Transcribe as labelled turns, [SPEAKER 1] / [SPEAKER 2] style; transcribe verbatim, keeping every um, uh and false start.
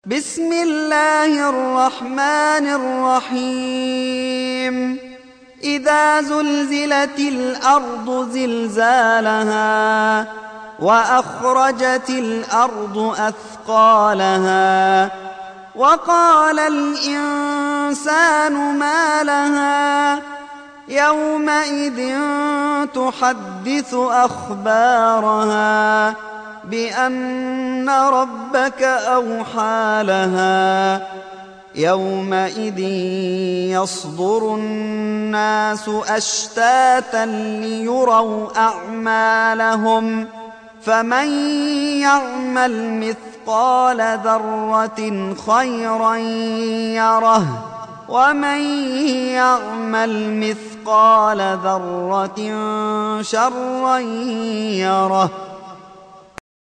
[SPEAKER 1] بسم الله الرحمن الرحيم إذا زلزلت الأرض زلزالها وأخرجت الأرض أثقالها وقال الإنسان ما لها يومئذ تحدث أخبارها بأن ربك أوحى لها يومئذ يصدر الناس أشتاتا ليروا أعمالهم فمن يعمل مثقال ذرة خيرا يره ومن يعمل مثقال ذرة شرا يره